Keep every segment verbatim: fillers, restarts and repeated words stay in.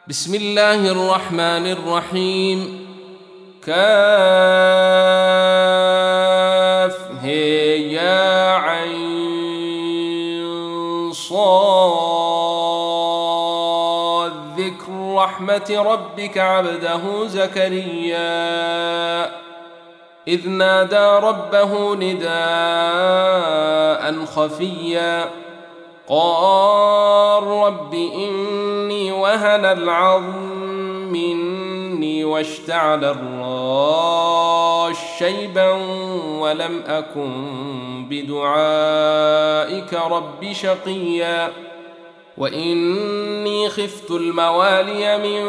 بسم الله الرحمن الرحيم. كاف هي يا عين صاد ذكر رحمة ربك عبده زكريا إذ نادى ربه نداء خفيا قال رب إني وهن العظم مني واشتعل الراس شيبا ولم أكن بدعائك رب شقيا وإني خفت الموالي من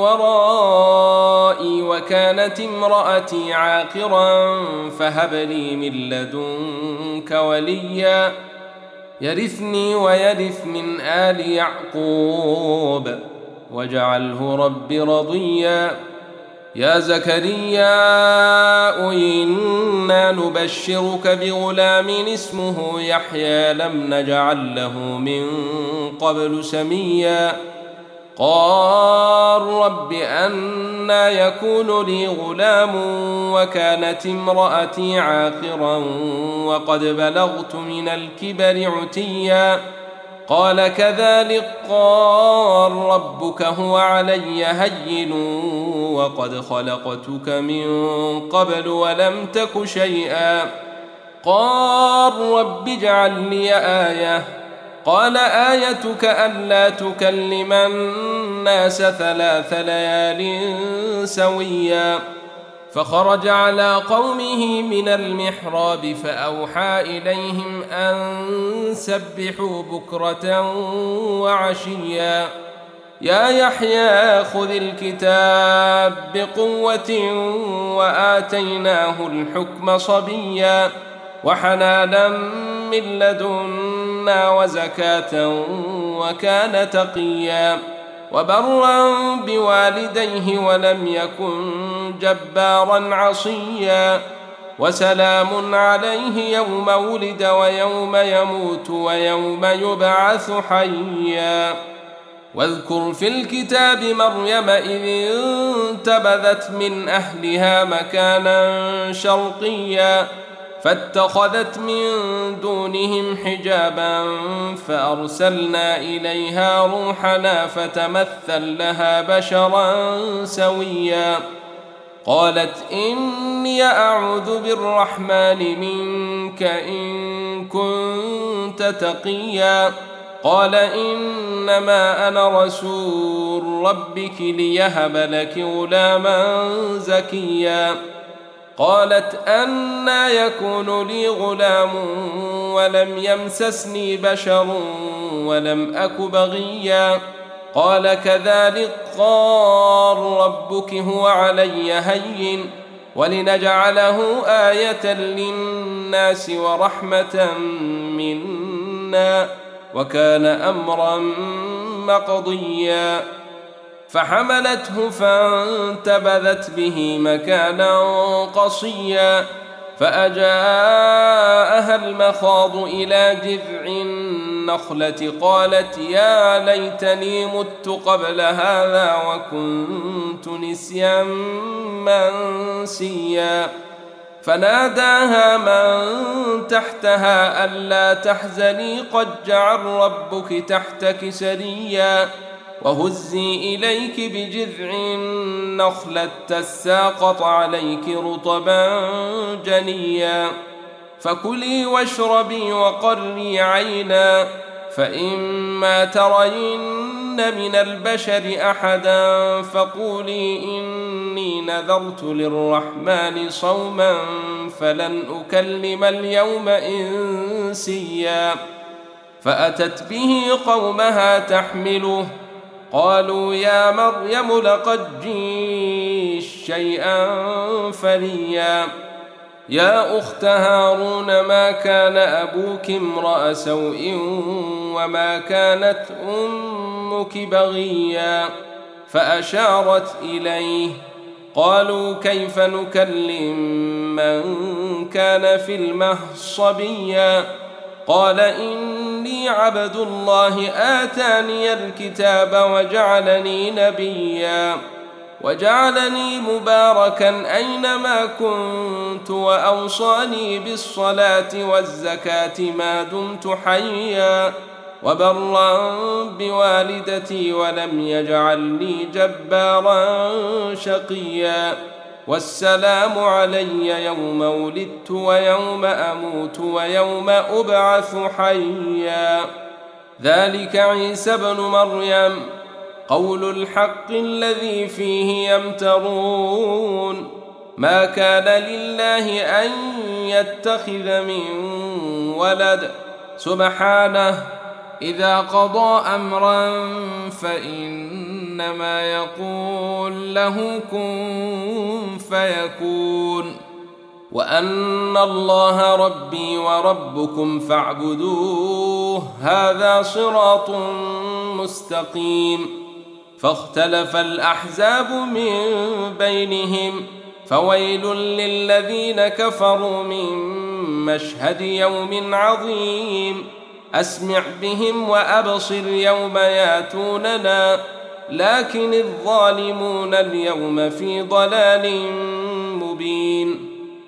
ورائي وكانت امرأتي عاقرا فهب لي من لدنك وليا يرثني ويرث من آل يعقوب واجعله رب رضيا يا زكريا إنا نبشرك بغلام اسمه يحيى لم نجعل له من قبل سميا قال رب أنى يكون لي غلام وكانت امرأتي عاقرا وقد بلغت من الكبر عتيا قال كذلك قال ربك هو علي هين وقد خلقتك من قبل ولم تك شيئا قال رب اجعل لي آية قال آيتك ألا تكلم الناس ثلاث ليال سويا فخرج على قومه من المحراب فأوحى إليهم أن سبحوا بكرة وعشيا يا يحيى خذ الكتاب بقوة وآتيناه الحكم صبيا وحنانا من لدنا وزكاة وكان تقيا وبرا بوالديه ولم يكن جبارا عصيا وسلام عليه يوم ولد ويوم يموت ويوم يبعث حيا واذكر في الكتاب مريم إذ انتبذت من أهلها مكانا شرقيا فاتخذت من دونهم حجابا فأرسلنا إليها روحنا فتمثل لها بشرا سويا قالت إني أعوذ بالرحمن منك إن كنت تقيا قال إنما أنا رسول ربك ليهب لك غلاما زكيا قالت أنى يكون لي غلام ولم يمسسني بشر ولم أك بغيا قال كذلك قال ربك هو علي هين ولنجعله آية للناس ورحمة منا وكان أمرا مقضيا فحملته فانتبذت به مكانا قصيا فأجاءها المخاض إلى جذع النخلة قالت يا ليتني مت قبل هذا وكنت نسيا منسيا فناداها من تحتها ألا تحزني قد جعل ربك تحتك سريا وهزي إليك بجذع النخلة تساقط عليك رطبا جنيا فكلي واشربي وقري عينا فإما ترين من البشر أحدا فقولي إني نذرت للرحمن صوما فلن أكلم اليوم إنسيا فأتت به قومها تحمله قالوا يا مريم لقد جئت شيئا فريا يا أخت هارون ما كان أبوك امرأ سوء وما كانت أمك بغيا فأشارت إليه قالوا كيف نكلم من كان في المهد صبيا قال إني عبد الله آتاني الكتاب وجعلني نبيا وجعلني مباركا أينما كنت وأوصاني بالصلاة والزكاة ما دمت حيا وبرا بوالدتي ولم يجعلني جبارا شقيا والسلام علي يوم ولدت ويوم أموت ويوم أبعث حيا ذلك عيسى بن مريم قول الحق الذي فيه يمترون ما كان لله أن يتخذ من ولد سبحانه إذا قضى أمرا فإنما يقول له كن فيكون وأن الله ربي وربكم فاعبدوه هذا صراط مستقيم فاختلف الأحزاب من بينهم فويل للذين كفروا من مشهد يوم عظيم أسمع بهم وأبصر يوم ياتوننا لكن الظالمون اليوم في ضلال مبين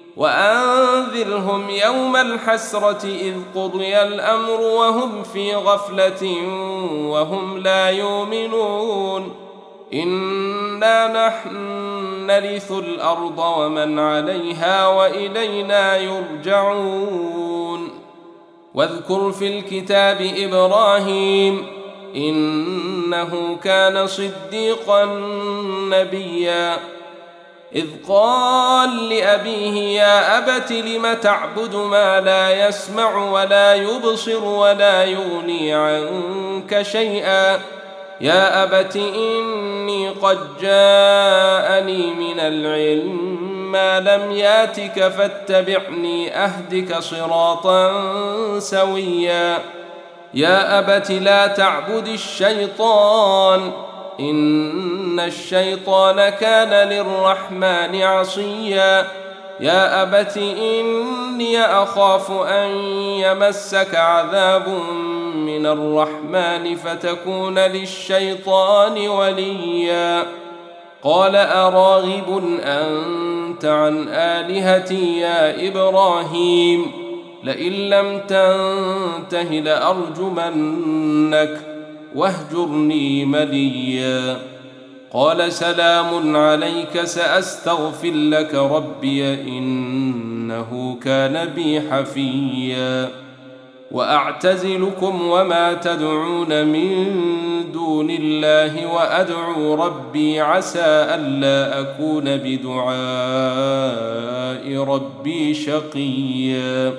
وأنذرهم يوم الحسرة إذ قضي الأمر وهم في غفلة وهم لا يؤمنون إنا نحن نرث الأرض ومن عليها وإلينا يرجعون واذكر في الكتاب إبراهيم إنه كان صديقا نبيا إذ قال لأبيه يا أبت لم تعبد ما لا يسمع ولا يبصر ولا يغني عنك شيئا يا أبت إني قد جاءني من العلم ما لم ياتك فاتبعني أهدك صراطا سويا يا أبت لا تعبد الشيطان إن الشيطان كان للرحمن عصيا يا أبت إني أخاف أن يمسك عذاب من الرحمن فتكون للشيطان وليا قال أراغب أنت عن آلهتي يا إبراهيم لئن لم تنته لأرجمنك واهجرني مليا قال سلام عليك سأستغفر لك ربي إنه كان بي حفيا وأعتزلكم وما تدعون من دون الله وأدعو ربي عسى ألا أكون بدعاء ربي شقيا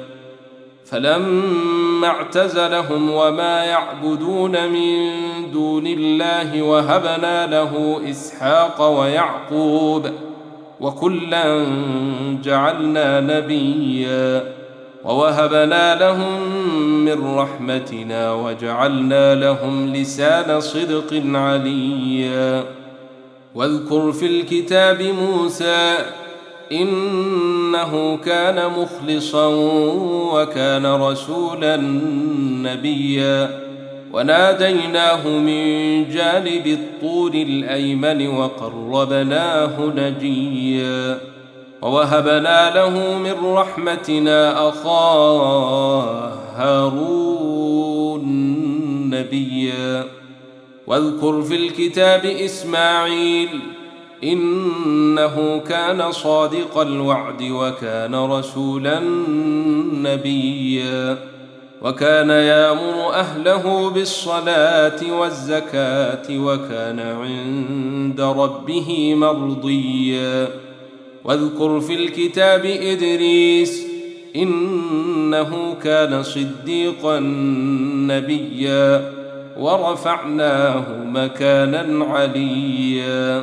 فلما اعتزلهم وما يعبدون من دون الله وهبنا له إسحاق ويعقوب وكلا جعلنا نبيا ووهبنا لهم من رحمتنا وجعلنا لهم لسان صدق عليا واذكر في الكتاب موسى إنه كان مخلصا وكان رسولا نبيا وناديناه من جانب الطور الأيمن وقربناه نجيا ووهبنا له من رحمتنا أخاه هارون نبيا واذكر في الكتاب إسماعيل إنه كان صادق الوعد وكان رسولا نبيا وكان يأمر أهله بالصلاة والزكاة وكان عند ربه مرضيا واذكر في الكتاب إدريس إنه كان صديقا نبيا ورفعناه مكانا عليا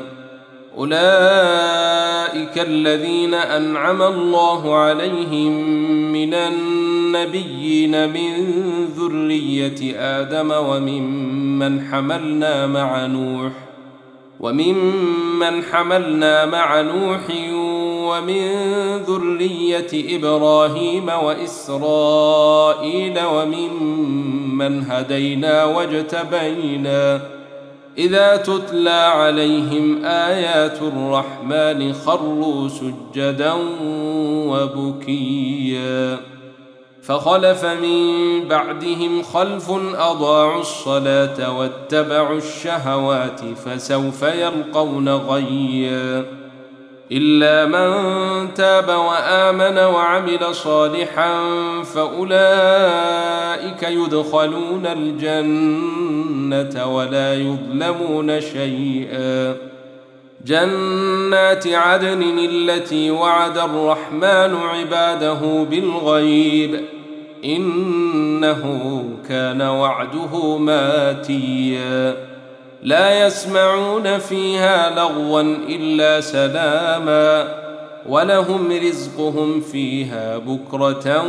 أولئك الذين أنعم الله عليهم من النبيين من ذرية آدم وممن حملنا مع نوح وممن حملنا مع نوح ومن ذرية إبراهيم وإسرائيل وممن هدينا واجتبينا إذا تتلى عليهم آيات الرحمن خروا سجدا وبكيا فخلف من بعدهم خلف أضاعوا الصلاة واتبعوا الشهوات فسوف يلقون غيا إلا من تاب وآمن وعمل صالحا فأولئك يدخلون الجنة ولا يظلمون شيئا جنات عدن التي وعد الرحمن عباده بالغيب إنه كان وعده ماتيا لا يسمعون فيها لغوا إلا سلاما ولهم رزقهم فيها بكرة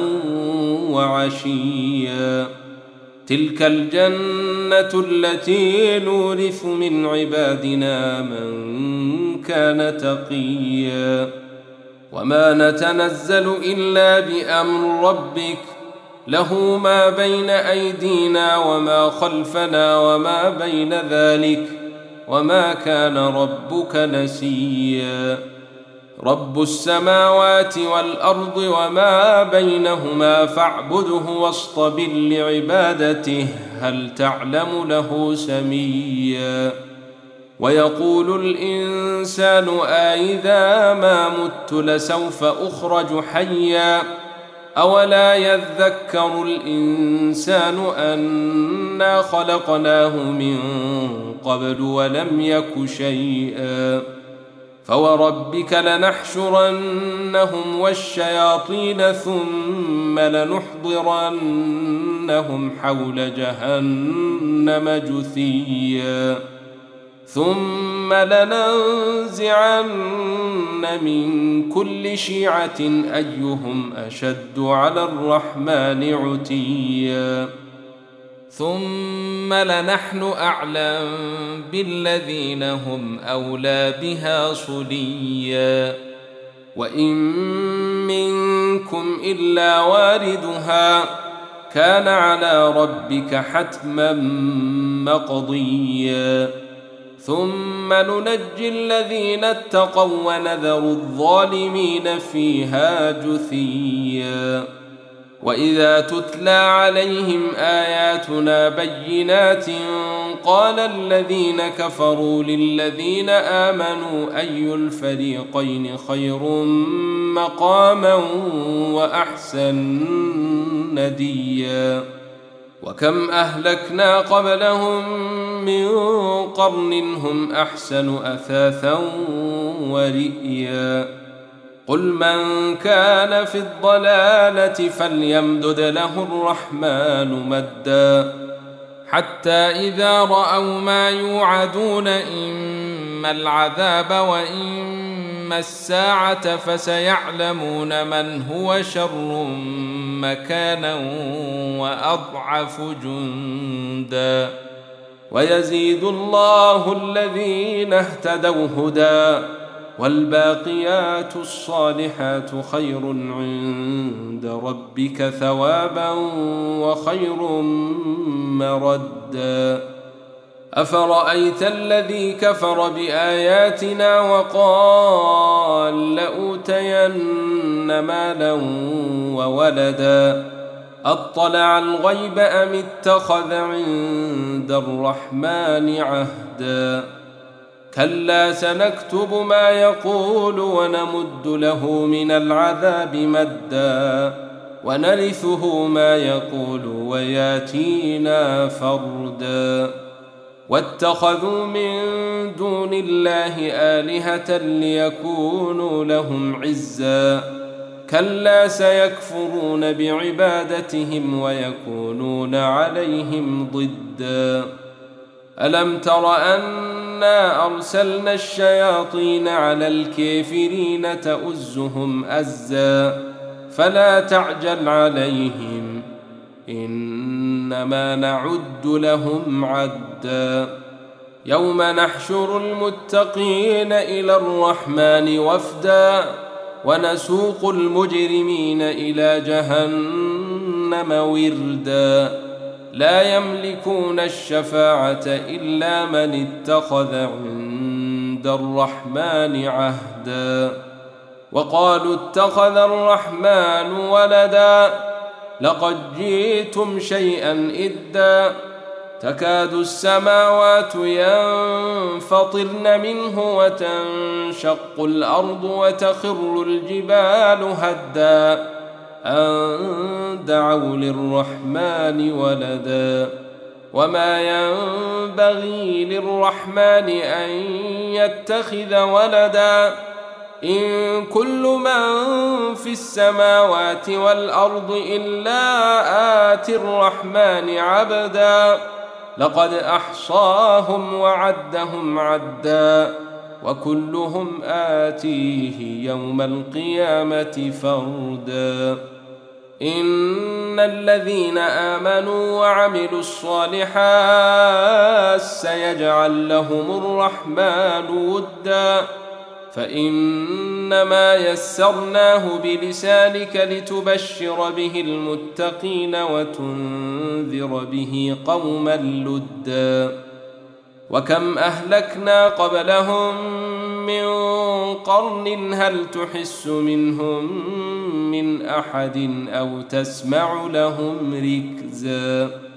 وعشيا تلك الجنة التي نورث من عبادنا من كان تقيا وما نتنزل إلا بأمر ربك له ما بين أيدينا وما خلفنا وما بين ذلك وما كان ربك نسيا رب السماوات والأرض وما بينهما فاعبده واصطبر لعبادته هل تعلم له سميا ويقول الإنسان أإذا ما مت لسوف أخرج حيا أولا يذكر الإنسان أنا خلقناه من قبل ولم يك شيئا فوربك لنحشرنهم والشياطين ثم لنحضرنهم حول جهنم جثيا ثم لننزعن من كل شيعة أيهم أشد على الرحمن عتيا ثم لنحن أعلم بالذين هم أولى بها صليا وإن منكم إلا واردها كان على ربك حتما مقضيا ثم ننجي الذين اتقوا ونذر الظالمين فيها جثيا وإذا تتلى عليهم آياتنا بينات قال الذين كفروا للذين آمنوا أي الفريقين خير مقاما وأحسن نديا وكم أهلكنا قبلهم من قرن هم أحسن أثاثا ورئيا قل من كان في الضلالة فليمدد له الرحمن مدا حتى إذا رأوا ما يوعدون إما العذاب وإما الساعة فسيعلمون من هو شر مكانا وأضعف جندا ويزيد الله الذين اهتدوا هدى والباقيات الصالحات خير عند ربك ثوابا وخير مردا أفرأيت الذي كفر بآياتنا وقال لأوتين مالا وولدا أطلع الغيب أم اتخذ عند الرحمن عهدا كلا سنكتب ما يقول ونمد له من العذاب مدا ونرثه ما يقول وياتينا فردا واتخذوا من دون الله آلهة ليكونوا لهم عزا كلا سيكفرون بعبادتهم ويكونون عليهم ضدا ألم تر أنا أرسلنا الشياطين على الكافرين تؤزهم أزا فلا تعجل عليهم إنما نعد لهم عدا يوم نحشر المتقين إلى الرحمن وفدا ونسوق المجرمين إلى جهنم وردا لا يملكون الشفاعة إلا من اتخذ عند الرحمن عهدا وقالوا اتخذ الرحمن ولدا لقد جئتم شيئا إدا تكاد السماوات ينفطرن منه وتنشق الأرض وتخر الجبال هدا أن دعوا للرحمن ولدا وما ينبغي للرحمن أن يتخذ ولدا إن كل من في السماوات والأرض إلا آتي الرحمن عبدا لقد أحصاهم وعدهم عدا وكلهم آتيه يوم القيامة فردا إن الذين آمنوا وعملوا الصالحات سيجعل لهم الرحمن ودا فإنما يسرناه بلسانك لتبشر به المتقين وتنذر به قوما لدا وكم أهلكنا قبلهم من قرن هل تحس منهم من أحد أو تسمع لهم ركزا